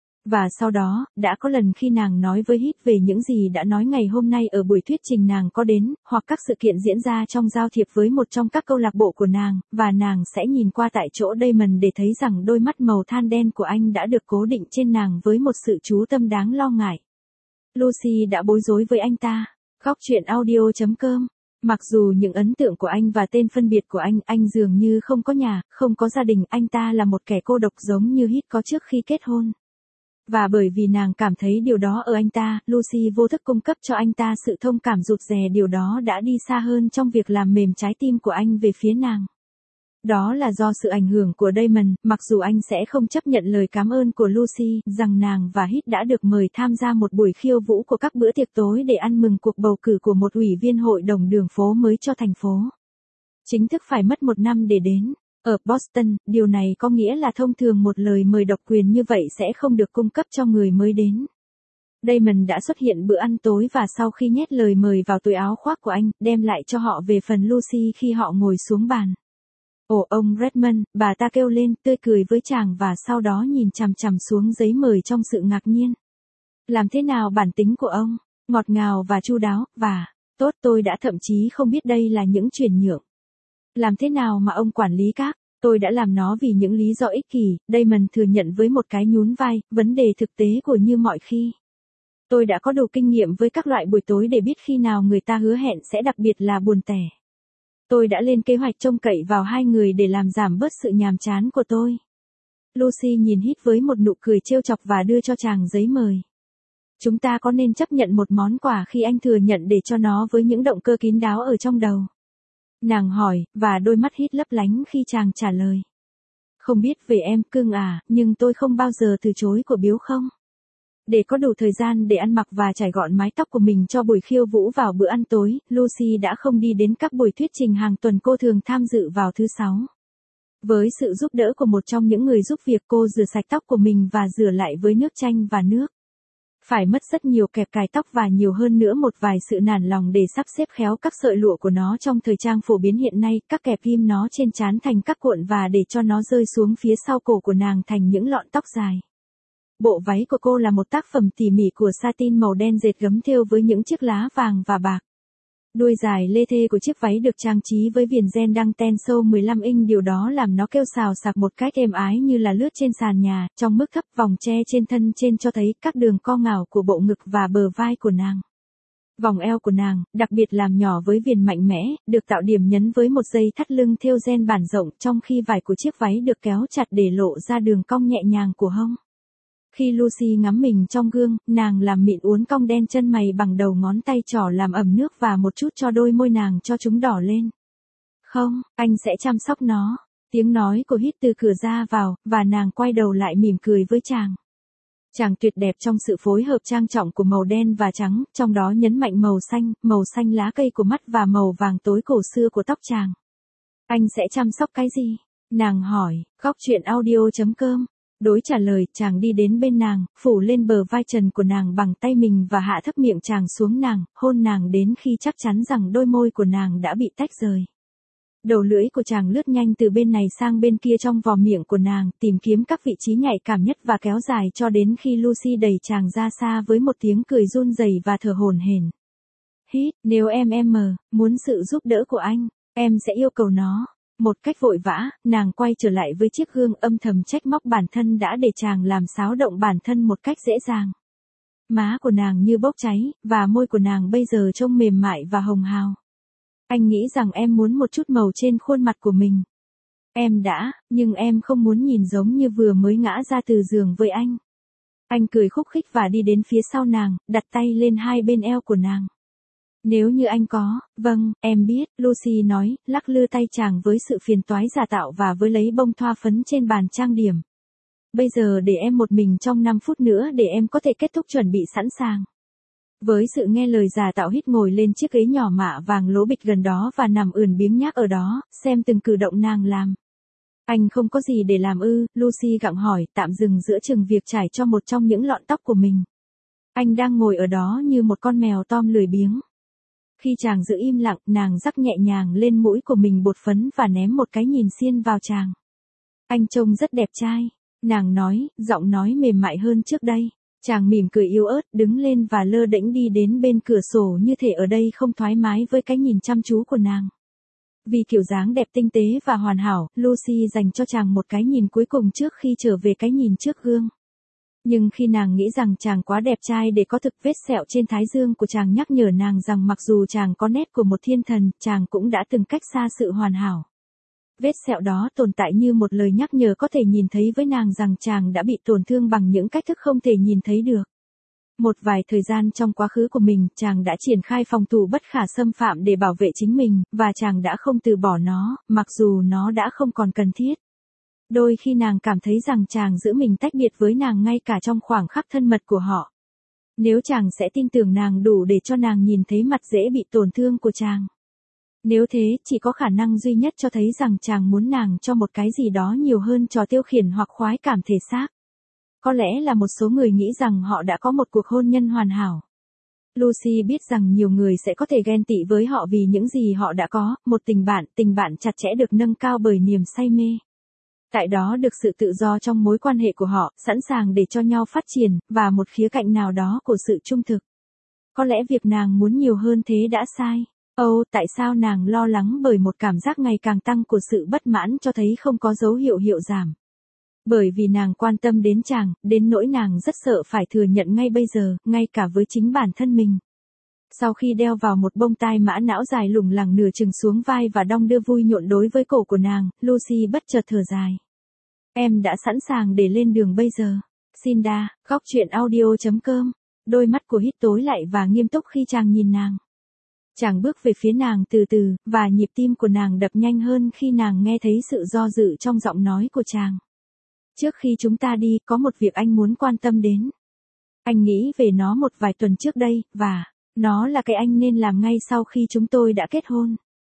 Và sau đó, đã có lần khi nàng nói với Hít về những gì đã nói ngày hôm nay ở buổi thuyết trình nàng có đến, hoặc các sự kiện diễn ra trong giao thiệp với một trong các câu lạc bộ của nàng, và nàng sẽ nhìn qua tại chỗ Damon để thấy rằng đôi mắt màu than đen của anh đã được cố định trên nàng với một sự chú tâm đáng lo ngại. Lucy đã bối rối với anh ta. Góc truyện audio.com. Mặc dù những ấn tượng của anh và tên phân biệt của anh dường như không có nhà, không có gia đình, anh ta là một kẻ cô độc giống như Hít có trước khi kết hôn. Và bởi vì nàng cảm thấy điều đó ở anh ta, Lucy vô thức cung cấp cho anh ta sự thông cảm rụt rè, điều đó đã đi xa hơn trong việc làm mềm trái tim của anh về phía nàng. Đó là do sự ảnh hưởng của Damon, mặc dù anh sẽ không chấp nhận lời cảm ơn của Lucy, rằng nàng và Hít đã được mời tham gia một buổi khiêu vũ của các bữa tiệc tối để ăn mừng cuộc bầu cử của một ủy viên hội đồng đường phố mới cho thành phố. Chính thức phải mất 1 năm để đến. Ở Boston, điều này có nghĩa là thông thường một lời mời độc quyền như vậy sẽ không được cung cấp cho người mới đến. Damon đã xuất hiện bữa ăn tối và sau khi nhét lời mời vào túi áo khoác của anh, đem lại cho họ về phần Lucy khi họ ngồi xuống bàn. Ồ ông Redmond, bà ta kêu lên, tươi cười với chàng và sau đó nhìn chằm chằm xuống giấy mời trong sự ngạc nhiên. Làm thế nào bản tính của ông? Ngọt ngào và chu đáo, và, tốt, tôi đã thậm chí không biết đây là những chuyển nhượng. Làm thế nào mà ông quản lý các? Tôi đã làm nó vì những lý do ích kỷ, Damon thừa nhận với một cái nhún vai, vấn đề thực tế của như mọi khi. Tôi đã có đủ kinh nghiệm với các loại buổi tối để biết khi nào người ta hứa hẹn sẽ đặc biệt là buồn tẻ. Tôi đã lên kế hoạch trông cậy vào hai người để làm giảm bớt sự nhàm chán của tôi. Lucy nhìn Hít với một nụ cười trêu chọc và đưa cho chàng giấy mời. Chúng ta có nên chấp nhận một món quà khi anh thừa nhận để cho nó với những động cơ kín đáo ở trong đầu? Nàng hỏi, và đôi mắt Hít lấp lánh khi chàng trả lời. Không biết về em, cưng à, nhưng tôi không bao giờ từ chối của biếu không. Để có đủ thời gian để ăn mặc và chải gọn mái tóc của mình cho buổi khiêu vũ vào bữa ăn tối, Lucy đã không đi đến các buổi thuyết trình hàng tuần cô thường tham dự vào thứ 6. Với sự giúp đỡ của một trong những người giúp việc, cô rửa sạch tóc của mình và rửa lại với nước chanh và nước. Phải mất rất nhiều kẹp cài tóc và nhiều hơn nữa một vài sự nản lòng để sắp xếp khéo các sợi lụa của nó trong thời trang phổ biến hiện nay, các kẹp ghim nó trên trán thành các cuộn và để cho nó rơi xuống phía sau cổ của nàng thành những lọn tóc dài. Bộ váy của cô là một tác phẩm tỉ mỉ của satin màu đen dệt gấm thêu với những chiếc lá vàng và bạc. Đuôi dài lê thê của chiếc váy được trang trí với viền ren đăng ten sâu 15 inch, điều đó làm nó kêu xào xạc một cách êm ái như là lướt trên sàn nhà. Trong mức thấp, vòng tre trên thân trên cho thấy các đường co ngảo của bộ ngực và bờ vai của nàng. Vòng eo của nàng, đặc biệt làm nhỏ với viền mạnh mẽ, được tạo điểm nhấn với một dây thắt lưng thêu ren bản rộng, trong khi vải của chiếc váy được kéo chặt để lộ ra đường cong nhẹ nhàng của hông. Khi Lucy ngắm mình trong gương, nàng làm mịn uốn cong đen chân mày bằng đầu ngón tay trỏ làm ẩm nước và một chút cho đôi môi nàng cho chúng đỏ lên. Không, anh sẽ chăm sóc nó. Tiếng nói của Hít từ cửa ra vào, và nàng quay đầu lại mỉm cười với chàng. Chàng tuyệt đẹp trong sự phối hợp trang trọng của màu đen và trắng, trong đó nhấn mạnh màu xanh lá cây của mắt và màu vàng tối cổ xưa của tóc chàng. Anh sẽ chăm sóc cái gì? Nàng hỏi. Góc truyện audio.com. Đối trả lời, chàng đi đến bên nàng, phủ lên bờ vai trần của nàng bằng tay mình và hạ thấp miệng chàng xuống nàng, hôn nàng đến khi chắc chắn rằng đôi môi của nàng đã bị tách rời. Đầu lưỡi của chàng lướt nhanh từ bên này sang bên kia trong vòm miệng của nàng, tìm kiếm các vị trí nhạy cảm nhất và kéo dài cho đến khi Lucy đẩy chàng ra xa với một tiếng cười run rẩy và thở hổn hển. Hít, nếu em muốn sự giúp đỡ của anh, em sẽ yêu cầu nó. Một cách vội vã, nàng quay trở lại với chiếc gương âm thầm trách móc bản thân đã để chàng làm xáo động bản thân một cách dễ dàng. Má của nàng như bốc cháy, và môi của nàng bây giờ trông mềm mại và hồng hào. Anh nghĩ rằng em muốn một chút màu trên khuôn mặt của mình. Em đã, nhưng em không muốn nhìn giống như vừa mới ngã ra từ giường với anh. Anh cười khúc khích và đi đến phía sau nàng, đặt tay lên hai bên eo của nàng. Nếu như anh có, vâng, em biết, Lucy nói, lắc lư tay chàng với sự phiền toái giả tạo và với lấy bông thoa phấn trên bàn trang điểm. Bây giờ để em một mình trong 5 phút nữa để em có thể kết thúc chuẩn bị sẵn sàng. Với sự nghe lời giả tạo hít ngồi lên chiếc ghế nhỏ mạ vàng lố bịch gần đó và nằm ườn biếng nhác ở đó, xem từng cử động nàng làm. Anh không có gì để làm ư, Lucy gặng hỏi, tạm dừng giữa chừng việc trải cho một trong những lọn tóc của mình. Anh đang ngồi ở đó như một con mèo Tom lười biếng. Khi chàng giữ im lặng, nàng rắc nhẹ nhàng lên mũi của mình bột phấn và ném một cái nhìn xiên vào chàng. Anh trông rất đẹp trai, nàng nói, giọng nói mềm mại hơn trước đây. Chàng mỉm cười yếu ớt, đứng lên và lơ đễnh đi đến bên cửa sổ như thể ở đây không thoải mái với cái nhìn chăm chú của nàng. Vì kiểu dáng đẹp tinh tế và hoàn hảo, Lucy dành cho chàng một cái nhìn cuối cùng trước khi trở về cái nhìn trước gương. Nhưng khi nàng nghĩ rằng chàng quá đẹp trai để có thực, vết sẹo trên thái dương của chàng nhắc nhở nàng rằng mặc dù chàng có nét của một thiên thần, chàng cũng đã từng cách xa sự hoàn hảo. Vết sẹo đó tồn tại như một lời nhắc nhở có thể nhìn thấy với nàng rằng chàng đã bị tổn thương bằng những cách thức không thể nhìn thấy được. Một vài thời gian trong quá khứ của mình, chàng đã triển khai phòng thủ bất khả xâm phạm để bảo vệ chính mình, và chàng đã không từ bỏ nó, mặc dù nó đã không còn cần thiết. Đôi khi nàng cảm thấy rằng chàng giữ mình tách biệt với nàng ngay cả trong khoảng khắc thân mật của họ. Nếu chàng sẽ tin tưởng nàng đủ để cho nàng nhìn thấy mặt dễ bị tổn thương của chàng. Nếu thế, chỉ có khả năng duy nhất cho thấy rằng chàng muốn nàng cho một cái gì đó nhiều hơn trò tiêu khiển hoặc khoái cảm thể xác. Có lẽ là một số người nghĩ rằng họ đã có một cuộc hôn nhân hoàn hảo. Lucy biết rằng nhiều người sẽ có thể ghen tị với họ vì những gì họ đã có, một tình bạn chặt chẽ được nâng cao bởi niềm say mê. Tại đó được sự tự do trong mối quan hệ của họ, sẵn sàng để cho nhau phát triển, và một khía cạnh nào đó của sự trung thực. Có lẽ việc nàng muốn nhiều hơn thế đã sai. Tại sao nàng lo lắng bởi một cảm giác ngày càng tăng của sự bất mãn cho thấy không có dấu hiệu giảm. Bởi vì nàng quan tâm đến chàng, đến nỗi nàng rất sợ phải thừa nhận ngay bây giờ, ngay cả với chính bản thân mình. Sau khi đeo vào một bông tai mã não dài lủng lẳng nửa chừng xuống vai và đong đưa vui nhộn đối với cổ của nàng, Lucy bất chợt thở dài. Em đã sẵn sàng để lên đường bây giờ. Cinda, góc truyện audio.com. Đôi mắt của Hít tối lại và nghiêm túc khi chàng nhìn nàng. Chàng bước về phía nàng từ từ, và nhịp tim của nàng đập nhanh hơn khi nàng nghe thấy sự do dự trong giọng nói của chàng. Trước khi chúng ta đi, có một việc anh muốn quan tâm đến. Anh nghĩ về nó một vài tuần trước đây, và nó là cái anh nên làm ngay sau khi chúng tôi đã kết hôn.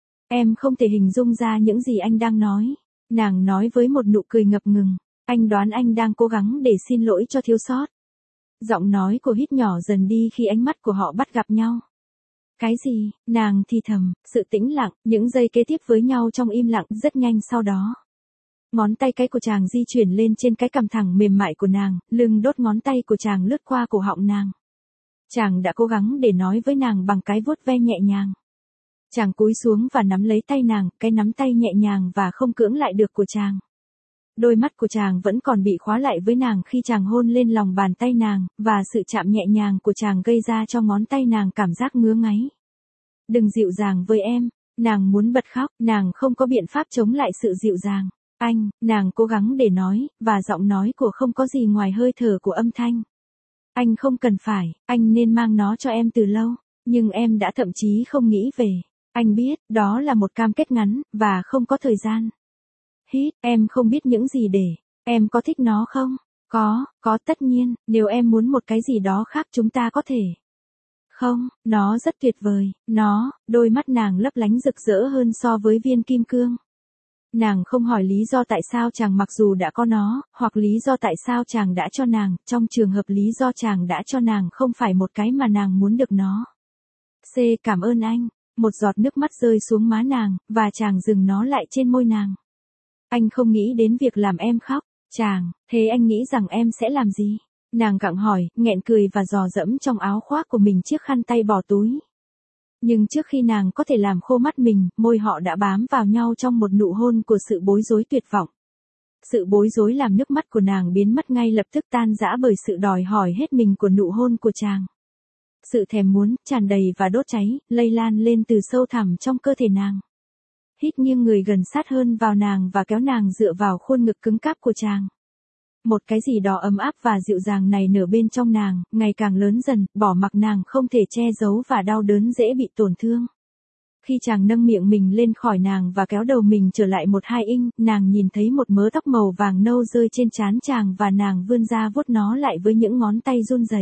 Em không thể hình dung ra những gì anh đang nói. Nàng nói với một nụ cười ngập ngừng. Anh đoán anh đang cố gắng để xin lỗi cho thiếu sót. Giọng nói của Hít nhỏ dần đi khi ánh mắt của họ bắt gặp nhau. Cái gì? Nàng thì thầm, sự tĩnh lặng, những giây kế tiếp với nhau trong im lặng rất nhanh sau đó. Ngón tay cái của chàng di chuyển lên trên cái cằm thẳng mềm mại của nàng, lưng đốt ngón tay của chàng lướt qua cổ họng nàng. Chàng đã cố gắng để nói với nàng bằng cái vuốt ve nhẹ nhàng. Chàng cúi xuống và nắm lấy tay nàng, cái nắm tay nhẹ nhàng và không cưỡng lại được của chàng. Đôi mắt của chàng vẫn còn bị khóa lại với nàng khi chàng hôn lên lòng bàn tay nàng, và sự chạm nhẹ nhàng của chàng gây ra cho ngón tay nàng cảm giác ngứa ngáy. Đừng dịu dàng với em, nàng muốn bật khóc, nàng không có biện pháp chống lại sự dịu dàng. Nàng cố gắng để nói, và giọng nói của không có gì ngoài hơi thở của âm thanh. Anh không cần phải, anh nên mang nó cho em từ lâu, nhưng em đã thậm chí không nghĩ về. Anh biết, đó là một cam kết ngắn, và không có thời gian. Hít, em không biết những gì để, em có thích nó không? Có tất nhiên, nếu em muốn một cái gì đó khác chúng ta có thể. Không, nó rất tuyệt vời, đôi mắt nàng lấp lánh rực rỡ hơn so với viên kim cương. Nàng không hỏi lý do tại sao chàng mặc dù đã có nó, hoặc lý do tại sao chàng đã cho nàng, trong trường hợp lý do chàng đã cho nàng không phải một cái mà nàng muốn được nó. Cảm ơn anh, một giọt nước mắt rơi xuống má nàng, và chàng dừng nó lại trên môi nàng. Anh không nghĩ đến việc làm em khóc, thế anh nghĩ rằng em sẽ làm gì? Nàng gặng hỏi, nghẹn cười và dò dẫm trong áo khoác của mình chiếc khăn tay bỏ túi. Nhưng trước khi nàng có thể làm khô mắt mình, môi họ đã bám vào nhau trong một nụ hôn của sự bối rối tuyệt vọng. Sự bối rối làm nước mắt của nàng biến mất ngay lập tức tan rã bởi sự đòi hỏi hết mình của nụ hôn của chàng. Sự thèm muốn, tràn đầy và đốt cháy, lây lan lên từ sâu thẳm trong cơ thể nàng. Hít nghiêng người gần sát hơn vào nàng và kéo nàng dựa vào khuôn ngực cứng cáp của chàng. Một cái gì đó ấm áp và dịu dàng này nở bên trong nàng, ngày càng lớn dần, bỏ mặc nàng không thể che giấu và đau đớn dễ bị tổn thương. Khi chàng nâng miệng mình lên khỏi nàng và kéo đầu mình trở lại 1-2 inch, nàng nhìn thấy một mớ tóc màu vàng nâu rơi trên trán chàng và nàng vươn ra vuốt nó lại với những ngón tay run rẩy.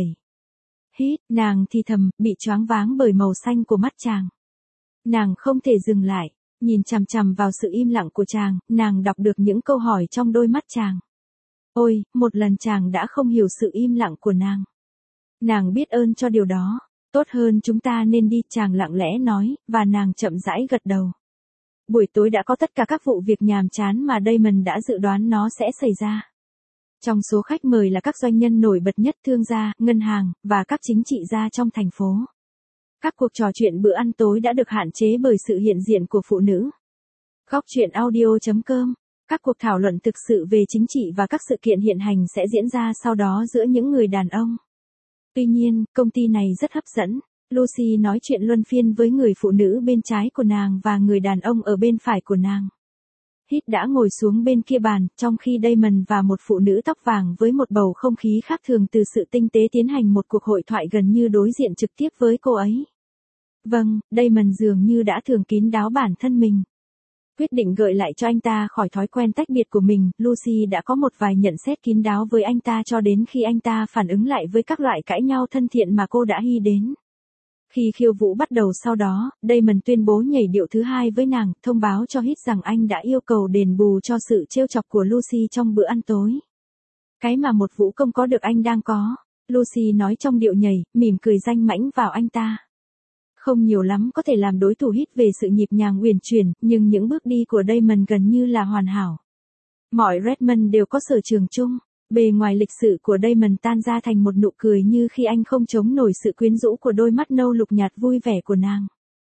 Hít, nàng thì thầm, bị choáng váng bởi màu xanh của mắt chàng. Nàng không thể dừng lại, nhìn chằm chằm vào sự im lặng của chàng, nàng đọc được những câu hỏi trong đôi mắt chàng. Ôi, một lần chàng đã không hiểu sự im lặng của nàng. Nàng biết ơn cho điều đó. Tốt hơn chúng ta nên đi, chàng lặng lẽ nói, và nàng chậm rãi gật đầu. Buổi tối đã có tất cả các vụ việc nhàm chán mà Damon đã dự đoán nó sẽ xảy ra. Trong số khách mời là các doanh nhân nổi bật nhất, thương gia, ngân hàng, và các chính trị gia trong thành phố. Các cuộc trò chuyện bữa ăn tối đã được hạn chế bởi sự hiện diện của phụ nữ. Góc truyện audio.com. Các cuộc thảo luận thực sự về chính trị và các sự kiện hiện hành sẽ diễn ra sau đó giữa những người đàn ông. Tuy nhiên, công ty này rất hấp dẫn. Lucy nói chuyện luân phiên với người phụ nữ bên trái của nàng và người đàn ông ở bên phải của nàng. Hít đã ngồi xuống bên kia bàn, trong khi Damon và một phụ nữ tóc vàng với một bầu không khí khác thường từ sự tinh tế tiến hành một cuộc hội thoại gần như đối diện trực tiếp với cô ấy. Vâng, Damon dường như đã thường kín đáo bản thân mình. Quyết định gợi lại cho anh ta khỏi thói quen tách biệt của mình, Lucy đã có một vài nhận xét kín đáo với anh ta cho đến khi anh ta phản ứng lại với các loại cãi nhau thân thiện mà cô đã hy đến. Khi khiêu vũ bắt đầu sau đó, Damon tuyên bố nhảy điệu thứ 2 với nàng, thông báo cho Hít rằng anh đã yêu cầu đền bù cho sự trêu chọc của Lucy trong bữa ăn tối. Cái mà một vũ công có được anh đang có, Lucy nói trong điệu nhảy, mỉm cười danh mãnh vào anh ta. Không nhiều lắm có thể làm đối thủ Hít về sự nhịp nhàng uyển chuyển, nhưng những bước đi của Damon gần như là hoàn hảo. Mọi Redmond đều có sở trường chung. Bề ngoài lịch sự của Damon tan ra thành một nụ cười như khi anh không chống nổi sự quyến rũ của đôi mắt nâu lục nhạt vui vẻ của nàng.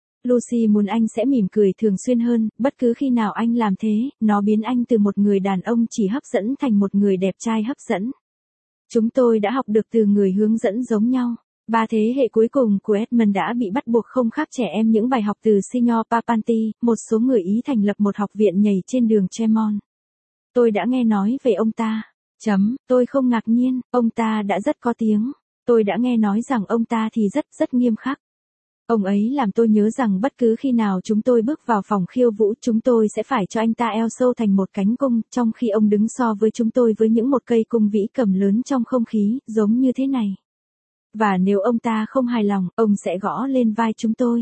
Lucy muốn anh sẽ mỉm cười thường xuyên hơn, bất cứ khi nào anh làm thế, nó biến anh từ một người đàn ông chỉ hấp dẫn thành một người đẹp trai hấp dẫn. Chúng tôi đã học được từ người hướng dẫn giống nhau. 3 thế hệ cuối cùng của Edmund đã bị bắt buộc không khác trẻ em những bài học từ Signor Papanti, một số người Ý thành lập một học viện nhảy trên đường Tremont. Tôi đã nghe nói về ông ta. Tôi không ngạc nhiên, ông ta đã rất có tiếng. Tôi đã nghe nói rằng ông ta thì rất nghiêm khắc. Ông ấy làm tôi nhớ rằng bất cứ khi nào chúng tôi bước vào phòng khiêu vũ, chúng tôi sẽ phải cho anh ta eo sâu thành một cánh cung, trong khi ông đứng so với chúng tôi với những một cây cung vĩ cầm lớn trong không khí, giống như thế này. Và nếu ông ta không hài lòng, ông sẽ gõ lên vai chúng tôi.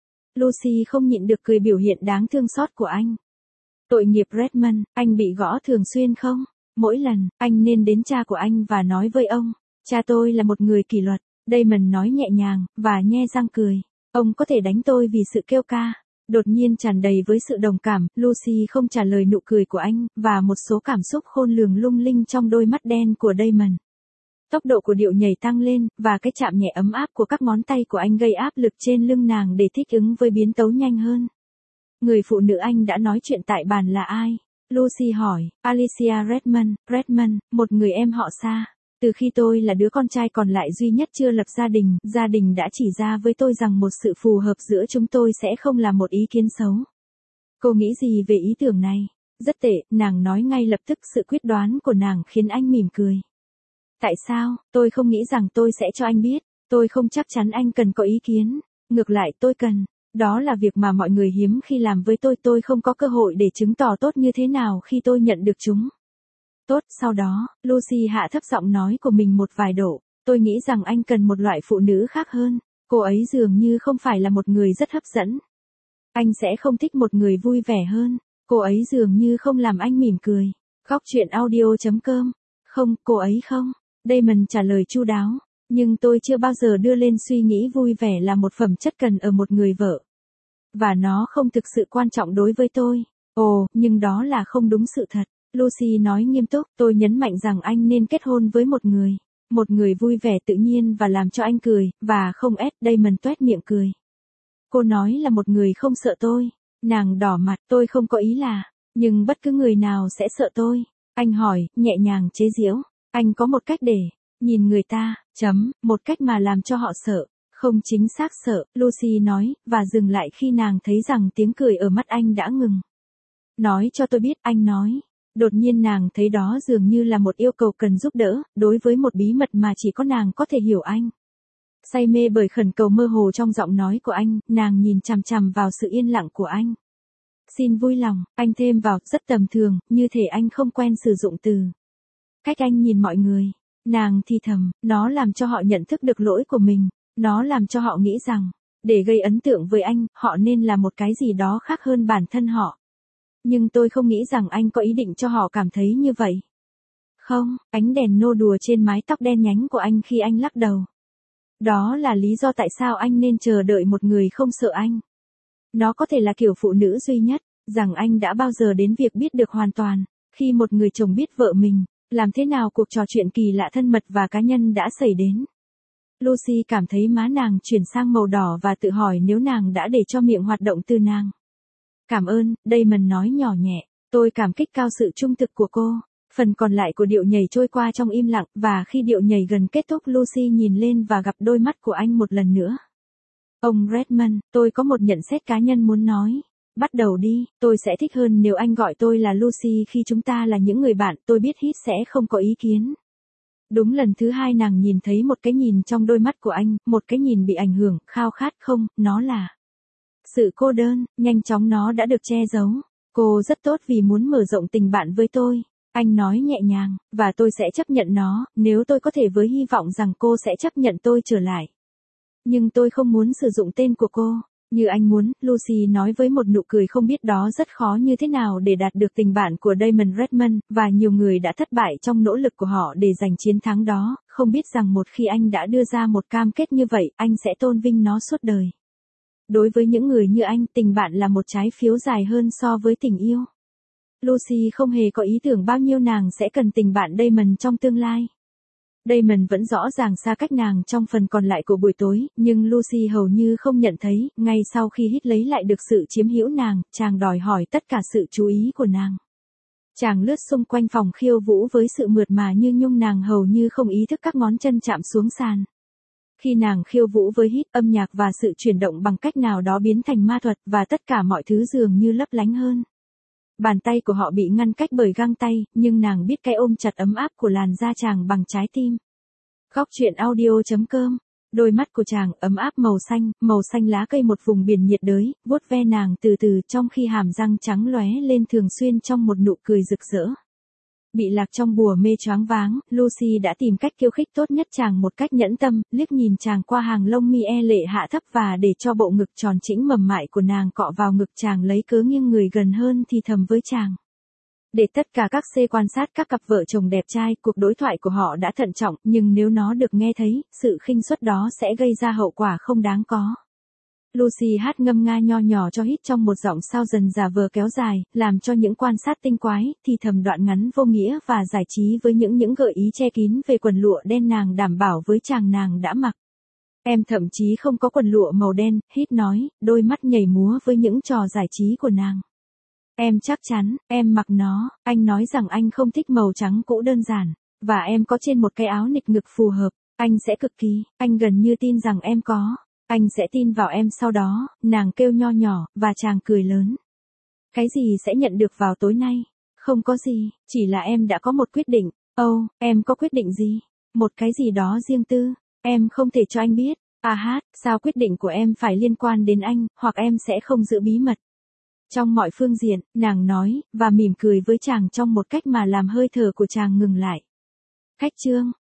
Lucy không nhịn được cười biểu hiện đáng thương xót của anh. Tội nghiệp Redmond, anh bị gõ thường xuyên không? Mỗi lần, anh nên đến cha của anh và nói với ông, cha tôi là một người kỷ luật. Damon nói nhẹ nhàng, và nhe răng cười. Ông có thể đánh tôi vì sự kêu ca. Đột nhiên tràn đầy với sự đồng cảm, Lucy không trả lời nụ cười của anh, và một số cảm xúc khôn lường lung linh trong đôi mắt đen của Damon. Tốc độ của điệu nhảy tăng lên, và cái chạm nhẹ ấm áp của các ngón tay của anh gây áp lực trên lưng nàng để thích ứng với biến tấu nhanh hơn. Người phụ nữ anh đã nói chuyện tại bàn là ai? Lucy hỏi. Alicia Redmond, một người em họ xa. Từ khi tôi là đứa con trai còn lại duy nhất chưa lập gia đình đã chỉ ra với tôi rằng một sự phù hợp giữa chúng tôi sẽ không là một ý kiến xấu. Cô nghĩ gì về ý tưởng này? Rất tệ, nàng nói ngay lập tức, sự quyết đoán của nàng khiến anh mỉm cười. Tại sao? Tôi không nghĩ rằng tôi sẽ cho anh biết. Tôi không chắc chắn anh cần có ý kiến. Ngược lại tôi cần. Đó là việc mà mọi người hiếm khi làm với tôi không có cơ hội để chứng tỏ tốt như thế nào khi tôi nhận được chúng. Tốt, sau đó, Lucy hạ thấp giọng nói của mình một vài độ. Tôi nghĩ rằng anh cần một loại phụ nữ khác hơn. Cô ấy dường như không phải là một người rất hấp dẫn. Anh sẽ không thích một người vui vẻ hơn. Cô ấy dường như không làm anh mỉm cười. Góc truyện audio.com. Không, cô ấy không. Damon trả lời chu đáo. Nhưng tôi chưa bao giờ đưa lên suy nghĩ vui vẻ là một phẩm chất cần ở một người vợ. Và nó không thực sự quan trọng đối với tôi. Ồ, nhưng đó là không đúng sự thật. Lucy nói nghiêm túc, tôi nhấn mạnh rằng anh nên kết hôn với một người vui vẻ tự nhiên và làm cho anh cười, và không ép. Damon toét miệng cười. Cô nói là một người không sợ tôi. Nàng đỏ mặt, tôi không có ý là, nhưng bất cứ người nào sẽ sợ tôi. Anh hỏi, nhẹ nhàng chế giễu. Anh có một cách để nhìn người ta, một cách mà làm cho họ sợ. Không chính xác sợ, Lucy nói, và dừng lại khi nàng thấy rằng tiếng cười ở mắt anh đã ngừng. Nói cho tôi biết, anh nói. Đột nhiên nàng thấy đó dường như là một yêu cầu cần giúp đỡ, đối với một bí mật mà chỉ có nàng có thể hiểu anh. Say mê bởi khẩn cầu mơ hồ trong giọng nói của anh, nàng nhìn chằm chằm vào sự yên lặng của anh. Xin vui lòng, anh thêm vào, rất tầm thường, như thể anh không quen sử dụng từ. Cách anh nhìn mọi người, nàng thì thầm, nó làm cho họ nhận thức được lỗi của mình, nó làm cho họ nghĩ rằng, để gây ấn tượng với anh, họ nên là một cái gì đó khác hơn bản thân họ. Nhưng tôi không nghĩ rằng anh có ý định cho họ cảm thấy như vậy. Không, ánh đèn nô đùa trên mái tóc đen nhánh của anh khi anh lắc đầu. Đó là lý do tại sao anh nên chờ đợi một người không sợ anh. Nó có thể là kiểu phụ nữ duy nhất, rằng anh đã bao giờ đến việc biết được hoàn toàn, khi một người chồng biết vợ mình, làm thế nào cuộc trò chuyện kỳ lạ thân mật và cá nhân đã xảy đến. Lucy cảm thấy má nàng chuyển sang màu đỏ và tự hỏi nếu nàng đã để cho miệng hoạt động từ nàng. Cảm ơn, Damon nói nhỏ nhẹ, tôi cảm kích cao sự trung thực của cô. Phần còn lại của điệu nhảy trôi qua trong im lặng, và khi điệu nhảy gần kết thúc Lucy nhìn lên và gặp đôi mắt của anh một lần nữa. Ông Redmond, tôi có một nhận xét cá nhân muốn nói. Bắt đầu đi, tôi sẽ thích hơn nếu anh gọi tôi là Lucy khi chúng ta là những người bạn, tôi biết Hít sẽ không có ý kiến. Đúng lần thứ hai nàng nhìn thấy một cái nhìn trong đôi mắt của anh, một cái nhìn bị ảnh hưởng, khao khát không, nó là sự cô đơn, nhanh chóng nó đã được che giấu. Cô rất tốt vì muốn mở rộng tình bạn với tôi. Anh nói nhẹ nhàng, và tôi sẽ chấp nhận nó, nếu tôi có thể với hy vọng rằng cô sẽ chấp nhận tôi trở lại. Nhưng tôi không muốn sử dụng tên của cô. Như anh muốn, Lucy nói với một nụ cười không biết đó rất khó như thế nào để đạt được tình bạn của Damon Redmond, và nhiều người đã thất bại trong nỗ lực của họ để giành chiến thắng đó, không biết rằng một khi anh đã đưa ra một cam kết như vậy, anh sẽ tôn vinh nó suốt đời. Đối với những người như anh, tình bạn là một trái phiếu dài hơn so với tình yêu. Lucy không hề có ý tưởng bao nhiêu nàng sẽ cần tình bạn Damon trong tương lai. Damon vẫn rõ ràng xa cách nàng trong phần còn lại của buổi tối, nhưng Lucy hầu như không nhận thấy, ngay sau khi Hít lấy lại được sự chiếm hữu nàng, chàng đòi hỏi tất cả sự chú ý của nàng. Chàng lướt xung quanh phòng khiêu vũ với sự mượt mà như nhung, nàng hầu như không ý thức các ngón chân chạm xuống sàn. Khi nàng khiêu vũ với Hít, âm nhạc và sự chuyển động bằng cách nào đó biến thành ma thuật, và tất cả mọi thứ dường như lấp lánh hơn. Bàn tay của họ bị ngăn cách bởi găng tay, nhưng nàng biết cái ôm chặt ấm áp của làn da chàng bằng trái tim. Góc truyện audio.com. Đôi mắt của chàng ấm áp màu xanh lá cây, một vùng biển nhiệt đới, vuốt ve nàng từ từ trong khi hàm răng trắng lóe lên thường xuyên trong một nụ cười rực rỡ. Bị lạc trong bùa mê choáng váng, Lucy đã tìm cách khiêu khích tốt nhất chàng một cách nhẫn tâm, liếc nhìn chàng qua hàng lông mi lệ hạ thấp và để cho bộ ngực tròn trĩnh mềm mại của nàng cọ vào ngực chàng, lấy cớ nghiêng người gần hơn thì thầm với chàng. Để tất cả các C quan sát các cặp vợ chồng đẹp trai, cuộc đối thoại của họ đã thận trọng, nhưng nếu nó được nghe thấy, sự khinh suất đó sẽ gây ra hậu quả không đáng có. Lucy hát ngâm nga nho nhỏ cho Hít trong một giọng sao dần giả vờ kéo dài, làm cho những quan sát tinh quái, thì thầm đoạn ngắn vô nghĩa và giải trí với những gợi ý che kín về quần lụa đen nàng đảm bảo với chàng nàng đã mặc. Em thậm chí không có quần lụa màu đen, Hít nói, đôi mắt nhảy múa với những trò giải trí của nàng. Em chắc chắn, em mặc nó, anh nói rằng anh không thích màu trắng cũ đơn giản, và em có trên một cái áo nịt ngực phù hợp, anh sẽ cực kỳ, anh gần như tin rằng em có. Anh sẽ tin vào em sau đó, nàng kêu nho nhỏ, và chàng cười lớn. Cái gì sẽ nhận được vào tối nay? Không có gì, chỉ là em đã có một quyết định. Em có quyết định gì? Một cái gì đó riêng tư, em không thể cho anh biết. Sao quyết định của em phải liên quan đến anh, hoặc em sẽ không giữ bí mật. Trong mọi phương diện, nàng nói, và mỉm cười với chàng trong một cách mà làm hơi thở của chàng ngừng lại. Khách chương.